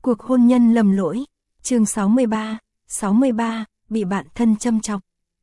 Cuộc hôn nhân lầm lỗi, chương 63, bị bạn thân châm chọc.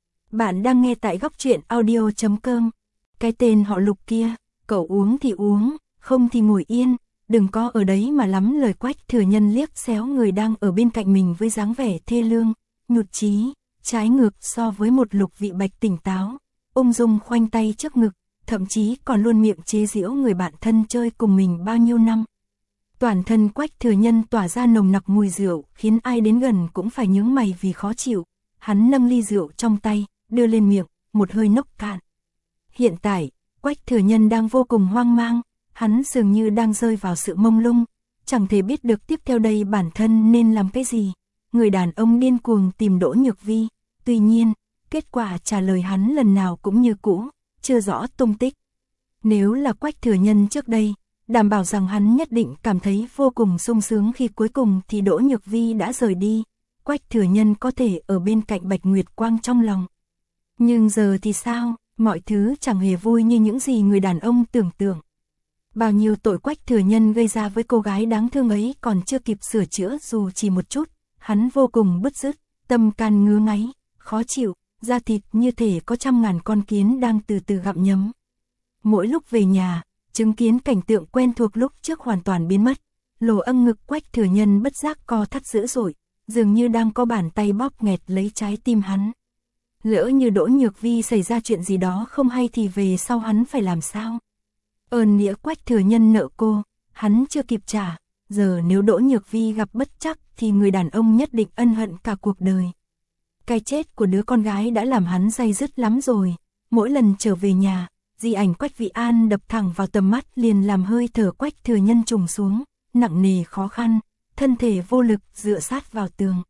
Bạn đang nghe tại góc truyện audio.com. Cái tên họ Lục kia, cậu uống thì uống, không thì ngồi yên, đừng có ở đấy mà lắm lời. Quách Thừa Nhân liếc xéo người đang ở bên cạnh mình với dáng vẻ thê lương, nhụt chí, trái ngược so với một Lục Vị Bạch tỉnh táo, ung dung khoanh tay trước ngực, thậm chí còn luôn miệng chế giễu người bạn thân chơi cùng mình bao nhiêu năm. Toàn thân Quách Thừa Nhân tỏa ra nồng nặc mùi rượu, khiến ai đến gần cũng phải nhướng mày vì khó chịu. Hắn nâng ly rượu trong tay, đưa lên miệng, một hơi nốc cạn. Hiện tại, Quách Thừa Nhân đang vô cùng hoang mang, hắn dường như đang rơi vào sự mông lung, chẳng thể biết được tiếp theo đây bản thân nên làm cái gì. Người đàn ông điên cuồng tìm Đỗ Nhược Vi, tuy nhiên, kết quả trả lời hắn lần nào cũng như cũ, chưa rõ tung tích. Nếu là Quách Thừa Nhân trước đây, đảm bảo rằng hắn nhất định cảm thấy vô cùng sung sướng khi cuối cùng thì Đỗ Nhược Vi đã rời đi, Quách Thừa Nhân có thể ở bên cạnh Bạch Nguyệt Quang trong lòng. Nhưng giờ thì sao, mọi thứ chẳng hề vui như những gì người đàn ông tưởng tượng. Bao nhiêu tội Quách Thừa Nhân gây ra với cô gái đáng thương ấy còn chưa kịp sửa chữa dù chỉ một chút, hắn vô cùng bứt rứt, tâm can ngứa ngáy, khó chịu, da thịt như thể có trăm ngàn con kiến đang từ từ gặm nhấm. Mỗi lúc về nhà, chứng kiến cảnh tượng quen thuộc lúc trước hoàn toàn biến mất, lỗ âng ngực Quách Thừa Nhân bất giác co thắt dữ dội, dường như đang có bàn tay bóp nghẹt lấy trái tim hắn. Lỡ như Đỗ Nhược Vi xảy ra chuyện gì đó không hay thì về sau hắn phải làm sao? Ơn nghĩa Quách Thừa Nhân nợ cô, hắn chưa kịp trả, giờ nếu Đỗ Nhược Vi gặp bất trắc thì người đàn ông nhất định ân hận cả cuộc đời. Cái chết của đứa con gái đã làm hắn day dứt lắm rồi, mỗi lần trở về nhà, di ảnh Quách Vị An đập thẳng vào tầm mắt liền làm hơi thở Quách Thừa Nhân trùng xuống, nặng nề khó khăn, thân thể vô lực dựa sát vào tường.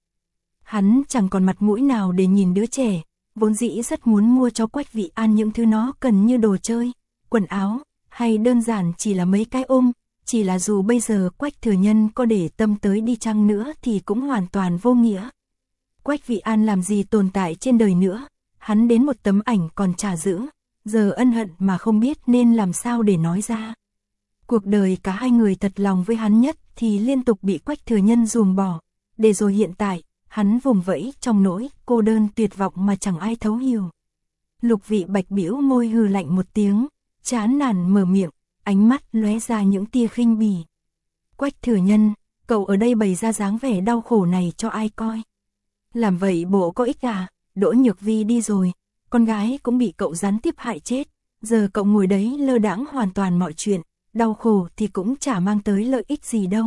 Hắn chẳng còn mặt mũi nào để nhìn đứa trẻ, vốn dĩ rất muốn mua cho Quách Vị An những thứ nó cần như đồ chơi, quần áo, hay đơn giản chỉ là mấy cái ôm, chỉ là dù bây giờ Quách Thừa Nhân có để tâm tới đi chăng nữa thì cũng hoàn toàn vô nghĩa. Quách Vị An làm gì tồn tại trên đời nữa, hắn đến một tấm ảnh còn chả giữ, giờ ân hận mà không biết nên làm sao để nói ra. Cuộc đời cả hai người thật lòng với hắn nhất thì liên tục bị Quách Thừa Nhân ruồng bỏ, để rồi hiện tại, hắn vùng vẫy trong nỗi cô đơn tuyệt vọng mà chẳng ai thấu hiểu. Lục Vị Bạch bĩu môi hừ lạnh một tiếng, chán nản mở miệng, ánh mắt lóe ra những tia khinh bỉ. Quách Thừa Nhân, cậu ở đây bày ra dáng vẻ đau khổ này cho ai coi? Làm vậy bộ có ích à? Đỗ Nhược Vi đi rồi, con gái cũng bị cậu gián tiếp hại chết, giờ cậu ngồi đấy lơ đãng hoàn toàn mọi chuyện, đau khổ thì cũng chả mang tới lợi ích gì đâu.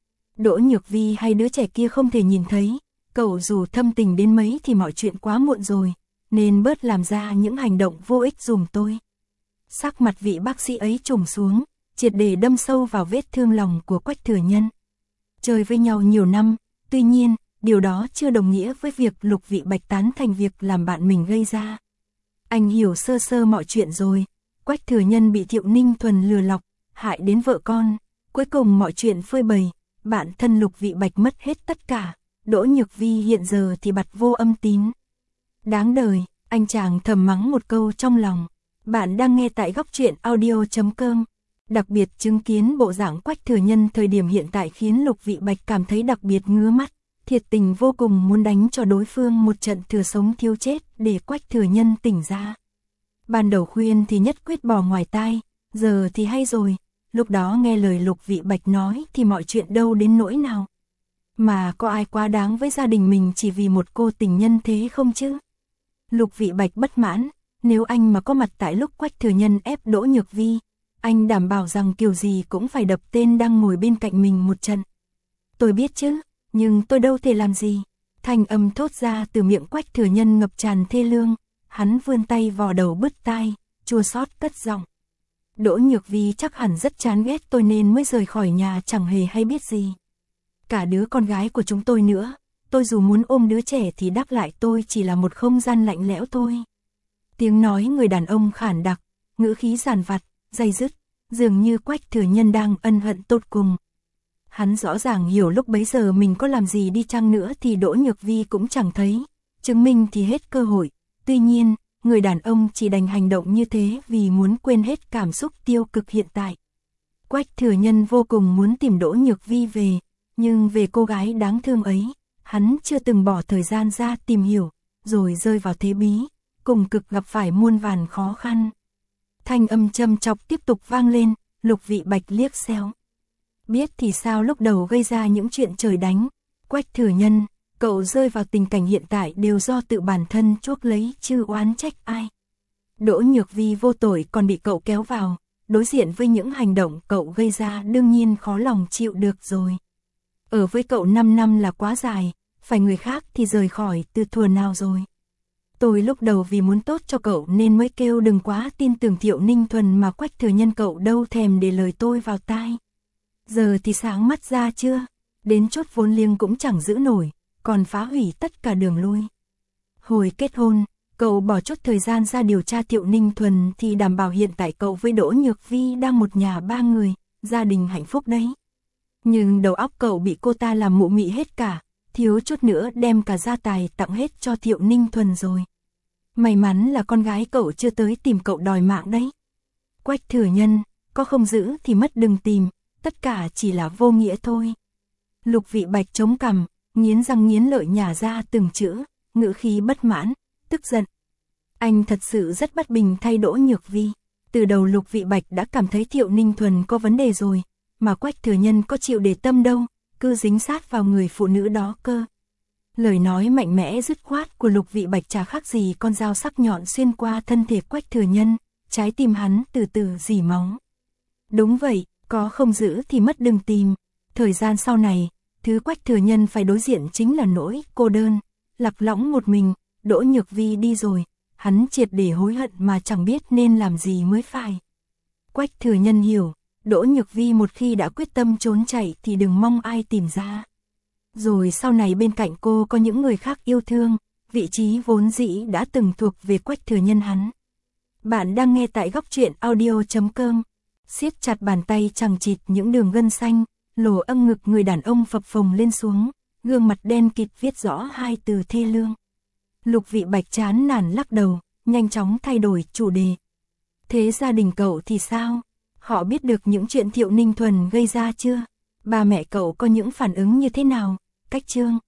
Đỗ Nhược Vi hay đứa trẻ kia không thể nhìn thấy, cậu dù thâm tình đến mấy thì mọi chuyện quá muộn rồi, nên bớt làm ra những hành động vô ích giùm tôi. Sắc mặt vị bác sĩ ấy trùng xuống, triệt để đâm sâu vào vết thương lòng của Quách Thừa Nhân. Chơi với nhau nhiều năm, tuy nhiên, điều đó chưa đồng nghĩa với việc Lục Vị Bạch tán thành việc làm bạn mình gây ra. Anh hiểu sơ sơ mọi chuyện rồi, Quách Thừa Nhân bị Thiệu Ninh Thuần lừa lọc, hại đến vợ con, cuối cùng mọi chuyện phơi bày, bạn thân Lục Vị Bạch mất hết tất cả, Đỗ Nhược Vi hiện giờ thì bặt vô âm tín. Đáng đời, anh chàng thầm mắng một câu trong lòng. Bạn đang nghe tại góc truyện audio.com. Đặc biệt chứng kiến bộ dạng Quách Thừa Nhân thời điểm hiện tại khiến Lục Vị Bạch cảm thấy đặc biệt ngứa mắt, thiệt tình vô cùng muốn đánh cho đối phương một trận thừa sống thiếu chết để Quách Thừa Nhân tỉnh ra. Ban đầu khuyên thì nhất quyết bỏ ngoài tai, giờ thì hay rồi, lúc đó nghe lời Lục Vị Bạch nói thì mọi chuyện đâu đến nỗi nào. Mà có ai quá đáng với gia đình mình chỉ vì một cô tình nhân thế không chứ? Lục Vị Bạch bất mãn, nếu anh mà có mặt tại lúc Quách Thừa Nhân ép Đỗ Nhược Vi, anh đảm bảo rằng kiểu gì cũng phải đập tên đang ngồi bên cạnh mình một trận. Tôi biết chứ, nhưng tôi đâu thể làm gì. Thanh âm thốt ra từ miệng Quách Thừa Nhân ngập tràn thê lương, hắn vươn tay vò đầu bứt tai, chua xót cất giọng. Đỗ Nhược Vi chắc hẳn rất chán ghét tôi nên mới rời khỏi nhà chẳng hề hay biết gì. Cả đứa con gái của chúng tôi nữa, tôi dù muốn ôm đứa trẻ thì đáp lại tôi chỉ là một không gian lạnh lẽo thôi. Tiếng nói người đàn ông khản đặc, ngữ khí giàn vặt, day dứt, dường như Quách Thừa Nhân đang ân hận tột cùng. Hắn rõ ràng hiểu lúc bấy giờ mình có làm gì đi chăng nữa thì Đỗ Nhược Vi cũng chẳng thấy, chứng minh thì hết cơ hội. Tuy nhiên, người đàn ông chỉ đành hành động như thế vì muốn quên hết cảm xúc tiêu cực hiện tại. Quách Thừa Nhân vô cùng muốn tìm Đỗ Nhược Vi về, Nhưng về cô gái đáng thương ấy, hắn chưa từng bỏ thời gian ra tìm hiểu, rồi rơi vào thế bí, cùng cực gặp phải muôn vàn khó khăn. Thanh âm châm chọc tiếp tục vang lên, Lục Vị Bạch liếc xéo. Biết thì sao lúc đầu gây ra những chuyện trời đánh, Quách Thừa Nhân, cậu rơi vào tình cảnh hiện tại đều do tự bản thân chuốc lấy chứ oán trách ai. Đỗ Nhược Vi vô tội còn bị cậu kéo vào, đối diện với những hành động cậu gây ra đương nhiên khó lòng chịu được rồi. Ở với cậu 5 năm là quá dài, phải người khác thì rời khỏi từ thuở nào rồi. Tôi lúc đầu vì muốn tốt cho cậu nên mới kêu đừng quá tin tưởng Thiệu Ninh Thuần mà Quách Thừa Nhân cậu đâu thèm để lời tôi vào tai. Giờ thì sáng mắt ra chưa, đến chốt vốn liêng cũng chẳng giữ nổi, còn phá hủy tất cả đường lui. Hồi kết hôn, cậu bỏ chốt thời gian ra điều tra Thiệu Ninh Thuần thì đảm bảo hiện tại cậu với Đỗ Nhược Vi đang một nhà 3 người, gia đình hạnh phúc đấy. Nhưng đầu óc cậu bị cô ta làm mụ mị hết cả, thiếu chút nữa đem cả gia tài tặng hết cho Thiệu Ninh Thuần rồi. May mắn là con gái cậu chưa tới tìm cậu đòi mạng đấy. Quách Thừa Nhân, có không giữ thì mất đừng tìm, tất cả chỉ là vô nghĩa thôi. Lục Vị Bạch chống cằm, nghiến răng nghiến lợi nhả ra từng chữ, ngữ khí bất mãn, tức giận. Anh thật sự rất bất bình thay Đỗ Nhược Vi. Từ đầu Lục Vị Bạch đã cảm thấy Thiệu Ninh Thuần có vấn đề rồi, mà Quách Thừa Nhân có chịu để tâm đâu, cứ dính sát vào người phụ nữ đó cơ. Lời nói mạnh mẽ dứt khoát của Lục Vị Bạch chả khác gì con dao sắc nhọn xuyên qua thân thể Quách Thừa Nhân, trái tim hắn từ từ rỉ máu. Đúng vậy, có không giữ thì mất đừng tìm. Thời gian sau này, thứ Quách Thừa Nhân phải đối diện chính là nỗi cô đơn, lạc lõng một mình. Đỗ Nhược Vi đi rồi, hắn triệt để hối hận mà chẳng biết nên làm gì mới phải. Quách Thừa Nhân hiểu, Đỗ Nhược Vi một khi đã quyết tâm trốn chạy thì đừng mong ai tìm ra. Rồi sau này bên cạnh cô có những người khác yêu thương, vị trí vốn dĩ đã từng thuộc về Quách Thừa Nhân hắn. Bạn đang nghe tại góc truyện audio.com. Siết chặt bàn tay chằng chịt những đường gân xanh, lồ âm ngực người đàn ông phập phồng lên xuống, gương mặt đen kịt viết rõ hai từ thê lương. Lục Vị Bạch chán nản lắc đầu, nhanh chóng thay đổi chủ đề. Thế gia đình cậu thì sao? Họ biết được những chuyện Thiệu Ninh Thuần gây ra chưa? Ba mẹ cậu có những phản ứng như thế nào? Cách Trương